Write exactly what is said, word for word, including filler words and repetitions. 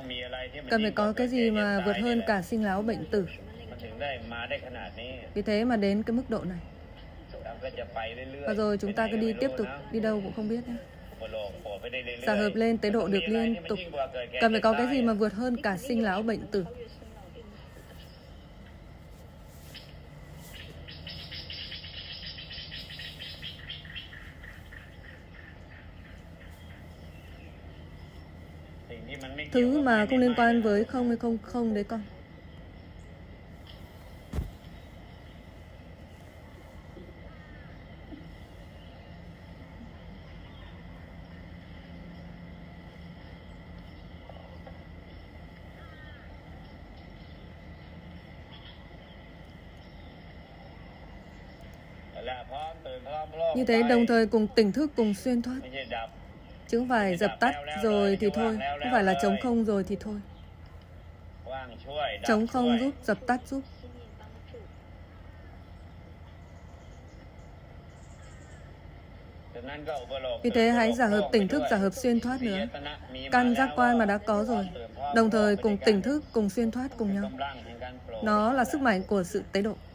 Cần phải có cái gì mà vượt hơn cả sinh lão bệnh tử. Vì thế mà đến cái mức độ này. Và rồi chúng ta cứ đi tiếp tục, đi đâu cũng không biết nhé. Giả hợp lên tế độ được liên tục. Cần phải có cái gì mà vượt hơn cả sinh lão bệnh tử. Thứ mà không liên quan với không hay không không đấy con. Như thế đồng thời cùng tỉnh thức cùng xuyên thoát. Chứ không phải dập tắt rồi thì thôi. Không phải là trống không rồi thì thôi. Trống không giúp, dập tắt giúp. Vì thế hãy giả hợp tỉnh thức, giả hợp xuyên thoát nữa. Căn giác quan mà đã có rồi. Đồng thời cùng tỉnh thức, cùng xuyên thoát cùng nhau. Nó là sức mạnh của sự tế độ.